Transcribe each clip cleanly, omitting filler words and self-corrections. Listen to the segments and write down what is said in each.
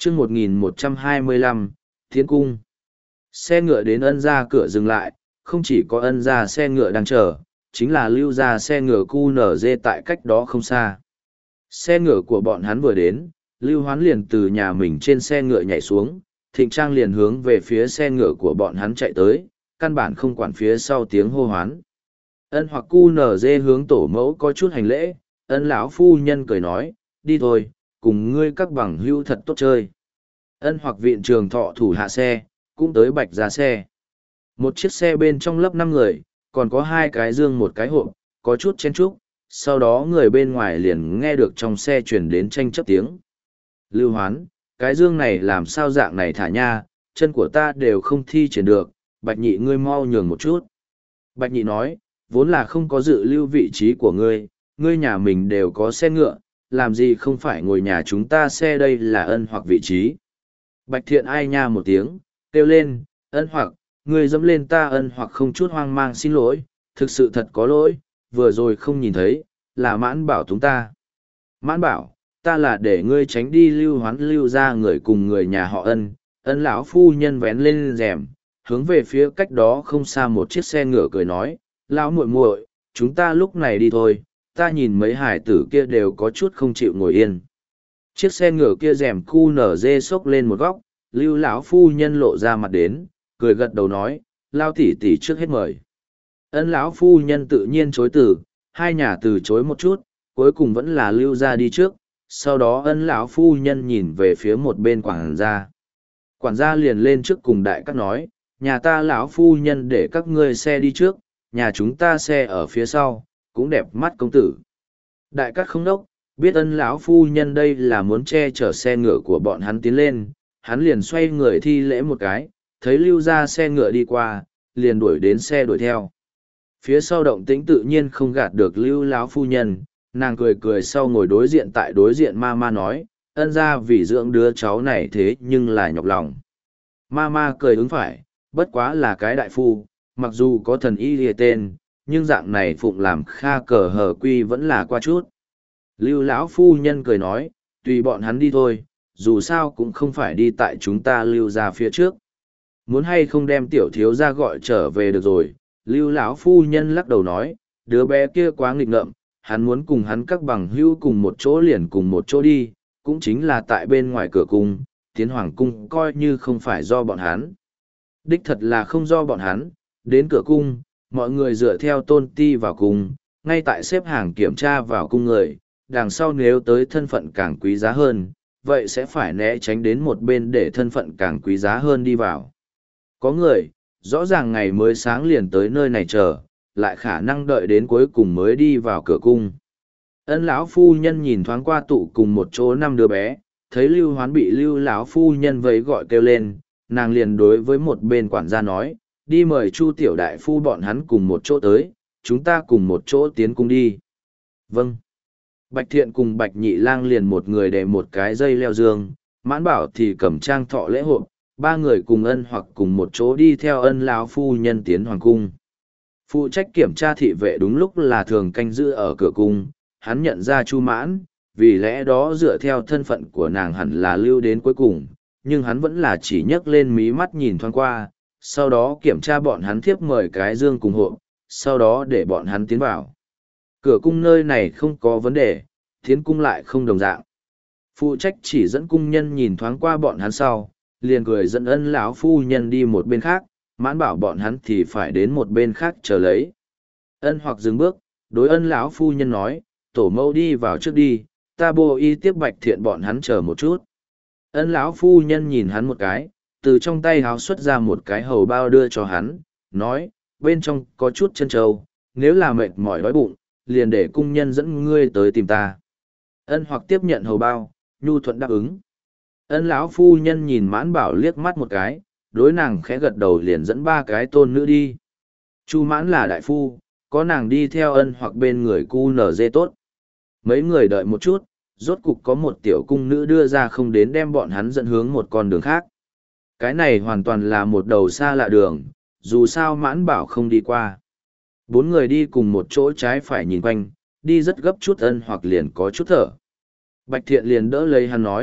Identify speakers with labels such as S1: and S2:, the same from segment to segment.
S1: chương 1125, Thiến Cung. Xe ngựa đến ân ra cửa dừng lại, không chỉ có ân ra xe ngựa đang chờ, chính là lưu ra xe ngựa QNZ tại cách đó không xa. Xe ngựa của bọn hắn vừa đến, Lưu Hoán liền từ nhà mình trên xe ngựa nhảy xuống, Thịnh Trang liền hướng về phía xe ngựa của bọn hắn chạy tới, căn bản không quản phía sau tiếng hô hoán. Ân hoặc QNZ hướng tổ mẫu có chút hành lễ, ân lão phu nhân cười nói, đi thôi, cùng ngươi các bằng hữu thật tốt chơi. Ân hoặc viện trường thọ thủ hạ xe, cũng tới bạch ra xe. Một chiếc xe bên trong lấp 5 người, còn có 2 cái dương một cái hộp, có chút chen chúc, sau đó người bên ngoài liền nghe được trong xe chuyển đến tranh chấp tiếng. Lưu Hoán, cái dương này làm sao dạng này thả nha, chân của ta đều không thi triển được, Bạch Nhị ngươi mau nhường một chút. Bạch Nhị nói, vốn là không có dự lưu vị trí của ngươi nhà mình đều có xe ngựa, làm gì không phải ngồi nhà chúng ta xe đây là ân hoặc vị trí. Bạch Thiện ai nha một tiếng, kêu lên, ân hoặc, ngươi dẫm lên ta ân hoặc không chút hoang mang xin lỗi, thực sự thật có lỗi, vừa rồi không nhìn thấy, là Mãn Bảo chúng ta. Mãn Bảo, ta là để ngươi tránh đi Lưu Hoán lưu ra người cùng người nhà họ ân lão phu nhân vén lên rèm, hướng về phía cách đó không xa một chiếc xe ngựa cười nói, lão muội muội, chúng ta lúc này đi thôi, ta nhìn mấy hải tử kia đều có chút không chịu ngồi yên. Chiếc xe ngựa kia rèm khu nở dê xốc lên một góc, Lưu lão phu nhân lộ ra mặt đến, cười gật đầu nói, lao tỷ tỷ trước hết mời. Ân lão phu nhân tự nhiên chối từ, hai nhà từ chối một chút, cuối cùng vẫn là Lưu ra đi trước, sau đó ân lão phu nhân nhìn về phía một bên quản gia. Quản gia liền lên trước cùng đại các nói, nhà ta lão phu nhân để các ngươi xe đi trước, nhà chúng ta xe ở phía sau, cũng đẹp mắt công tử. Đại các không đốc, biết ân lão phu nhân đây là muốn che chở xe ngựa của bọn hắn tiến lên, hắn liền xoay người thi lễ một cái, thấy Lưu ra xe ngựa đi qua, liền đuổi đến xe đuổi theo. Phía sau động tĩnh tự nhiên không gạt được Lưu lão phu nhân, nàng cười cười sau ngồi đối diện tại đối diện ma ma nói, ân ra vì dưỡng đứa cháu này thế nhưng là nhọc lòng. Ma ma cười ứng phải, bất quá là cái đại phu, mặc dù có thần y lìa tên, nhưng dạng này phụng làm kha cờ hờ quy vẫn là qua chút. Lưu lão phu nhân cười nói, tùy bọn hắn đi thôi, dù sao cũng không phải đi tại chúng ta lưu ra phía trước. Muốn hay không đem tiểu thiếu ra gọi trở về được rồi, Lưu lão phu nhân lắc đầu nói, đứa bé kia quá nghịch ngợm, hắn muốn cùng hắn các bằng hữu cùng một chỗ liền cùng một chỗ đi, cũng chính là tại bên ngoài cửa cung, tiến hoàng cung coi như không phải do bọn hắn. Đích thật là không do bọn hắn, đến cửa cung, mọi người dựa theo tôn ti vào cung, ngay tại xếp hàng kiểm tra vào cung người, đằng sau nếu tới thân phận càng quý giá hơn, vậy sẽ phải né tránh đến một bên để thân phận càng quý giá hơn đi vào. Có người, rõ ràng ngày mới sáng liền tới nơi này chờ, lại khả năng đợi đến cuối cùng mới đi vào cửa cung. Ân lão phu nhân nhìn thoáng qua tụ cùng một chỗ 5 đứa bé, thấy Lưu Hoán bị Lưu lão phu nhân vẫy gọi kêu lên, nàng liền đối với một bên quản gia nói, đi mời Chu tiểu đại phu bọn hắn cùng một chỗ tới, chúng ta cùng một chỗ tiến cung đi. Vâng. Bạch Thiện cùng Bạch Nhị Lang liền một người để một cái dây leo dương, Mãn Bảo thì cầm trang thọ lễ hộp, 3 người cùng ân hoặc cùng một chỗ đi theo ân lão phu nhân tiến hoàng cung. Phụ trách kiểm tra thị vệ đúng lúc là thường canh giữ ở cửa cung, hắn nhận ra Chu Mãn, vì lẽ đó dựa theo thân phận của nàng hẳn là lưu đến cuối cùng, nhưng hắn vẫn là chỉ nhấc lên mí mắt nhìn thoáng qua, sau đó kiểm tra bọn hắn thiếp mời cái dương cùng hộp, sau đó để bọn hắn tiến vào. Cửa cung nơi này không có vấn đề, tiến cung lại không đồng dạng. Phụ trách chỉ dẫn cung nhân nhìn thoáng qua bọn hắn sau, liền cười dẫn ân lão phu nhân đi một bên khác, Mãn Bảo bọn hắn thì phải đến một bên khác chờ lấy. Ân hoặc dừng bước, đối ân lão phu nhân nói, tổ mẫu đi vào trước đi, ta bô y tiếp Bạch Thiện bọn hắn chờ một chút. Ân lão phu nhân nhìn hắn một cái, từ trong tay háo xuất ra một cái hầu bao đưa cho hắn, nói, bên trong có chút chân trâu, nếu là mệt mỏi đói bụng, liền để cung nhân dẫn ngươi tới tìm ta. Ân hoặc tiếp nhận hầu bao, nhu thuận đáp ứng. Ân lão phu nhân nhìn Mãn Bảo liếc mắt một cái, đối nàng khẽ gật đầu liền dẫn 3 cái tôn nữ đi. Chu Mãn là đại phu, có nàng đi theo ân hoặc bên người cu nở dê tốt. Mấy người đợi một chút, rốt cục có một tiểu cung nữ đưa ra không đến đem bọn hắn dẫn hướng một con đường khác. Cái này hoàn toàn là một đầu xa lạ đường, dù sao Mãn Bảo không đi qua. 4 người đi cùng một chỗ trái phải nhìn quanh, đi rất gấp chút ân hoặc liền có chút thở. Bạch Thiện liền đỡ lấy hắn nói,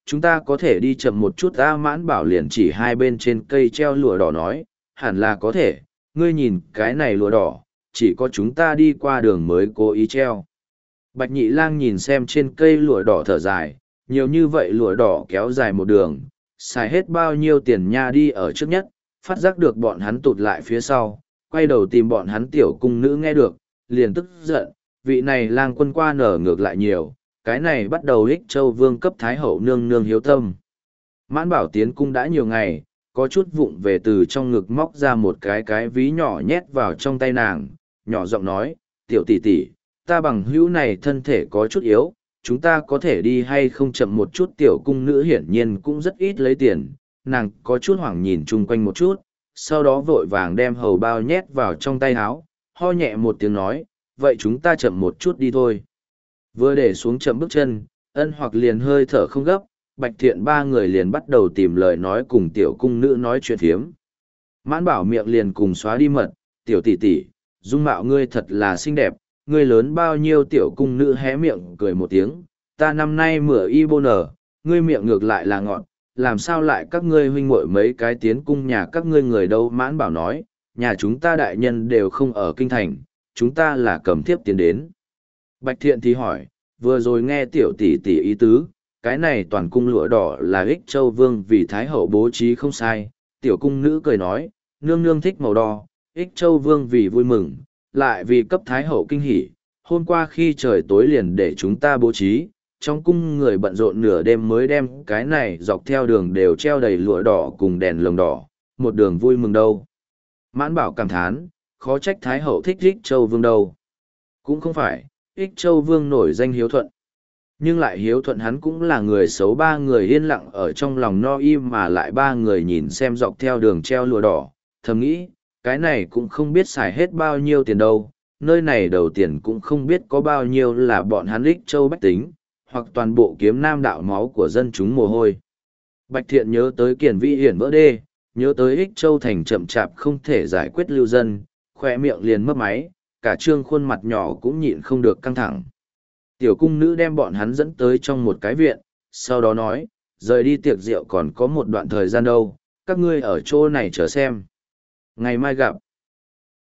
S1: chúng ta có thể đi chậm một chút. A Mãn Bảo liền chỉ hai bên trên cây treo lụa đỏ nói, hẳn là có thể, ngươi nhìn cái này lụa đỏ, chỉ có chúng ta đi qua đường mới cố ý treo. Bạch Nhị Lang nhìn xem trên cây lụa đỏ thở dài, nhiều như vậy lụa đỏ kéo dài một đường, xài hết bao nhiêu tiền nha. Đi ở trước nhất, phát giác được bọn hắn tụt lại phía sau, quay đầu tìm bọn hắn tiểu cung nữ nghe được, liền tức giận, vị này lang quân qua nở ngược lại nhiều, cái này bắt đầu Ích Châu Vương cấp Thái Hậu nương nương hiếu tâm. Mãn Bảo tiến cung đã nhiều ngày, có chút vụng về từ trong ngực móc ra một cái ví nhỏ nhét vào trong tay nàng, nhỏ giọng nói, tiểu tỷ tỷ, ta bằng hữu này thân thể có chút yếu, chúng ta có thể đi hay không chậm một chút. Tiểu cung nữ hiển nhiên cũng rất ít lấy tiền, nàng có chút hoảng nhìn chung quanh một chút, sau đó vội vàng đem hầu bao nhét vào trong tay áo, ho nhẹ một tiếng nói, vậy chúng ta chậm một chút đi thôi. Vừa để xuống chậm bước chân, Ân Hoặc liền hơi thở không gấp, Bạch Thiện ba người liền bắt đầu tìm lời nói cùng tiểu cung nữ nói chuyện phiếm. Mãn Bảo miệng liền cùng xóa đi mật, tiểu tỷ tỷ, dung mạo ngươi thật là xinh đẹp, ngươi lớn bao nhiêu. Tiểu cung nữ hé miệng cười một tiếng, ta năm nay mửa y bô nở, ngươi miệng ngược lại là ngọn, làm sao lại các ngươi huynh muội mấy cái tiến cung nhà các ngươi người đâu. Mãn Bảo nói, nhà chúng ta đại nhân đều không ở kinh thành, chúng ta là cầm thiếp tiến đến. Bạch Thiện thì hỏi, vừa rồi nghe tiểu tỷ tỷ ý tứ, cái này toàn cung lụa đỏ là Ích Châu Vương vì Thái Hậu bố trí không sai. Tiểu cung nữ cười nói, nương nương thích màu đỏ, Ích Châu Vương vì vui mừng, lại vì cấp Thái Hậu kinh hỉ, hôm qua khi trời tối liền để chúng ta bố trí, trong cung người bận rộn nửa đêm mới đem cái này dọc theo đường đều treo đầy lụa đỏ cùng đèn lồng đỏ, một đường vui mừng đâu. Mãn Bảo cảm thán, khó trách Thái Hậu thích Ích Châu Vương đâu. Cũng không phải, Ích Châu Vương nổi danh hiếu thuận. Nhưng lại hiếu thuận hắn cũng là người xấu. ba người yên lặng ở trong lòng no im mà lại ba người nhìn xem dọc theo đường treo lụa đỏ, thầm nghĩ, cái này cũng không biết xài hết bao nhiêu tiền đâu, nơi này đầu tiền cũng không biết có bao nhiêu là bọn hắn Ích Châu bách tính, hoặc toàn bộ kiếm nam đạo máu của dân chúng mồ hôi. Bạch Thiện nhớ tới Kiền Vi hiển vỡ đê, nhớ tới Ích Châu thành chậm chạp không thể giải quyết lưu dân, khoe miệng liền mấp máy, cả trương khuôn mặt nhỏ cũng nhịn không được căng thẳng. Tiểu cung nữ đem bọn hắn dẫn tới trong một cái viện, sau đó nói, rời đi tiệc rượu còn có một đoạn thời gian đâu, các ngươi ở chỗ này chờ xem. Ngày mai gặp.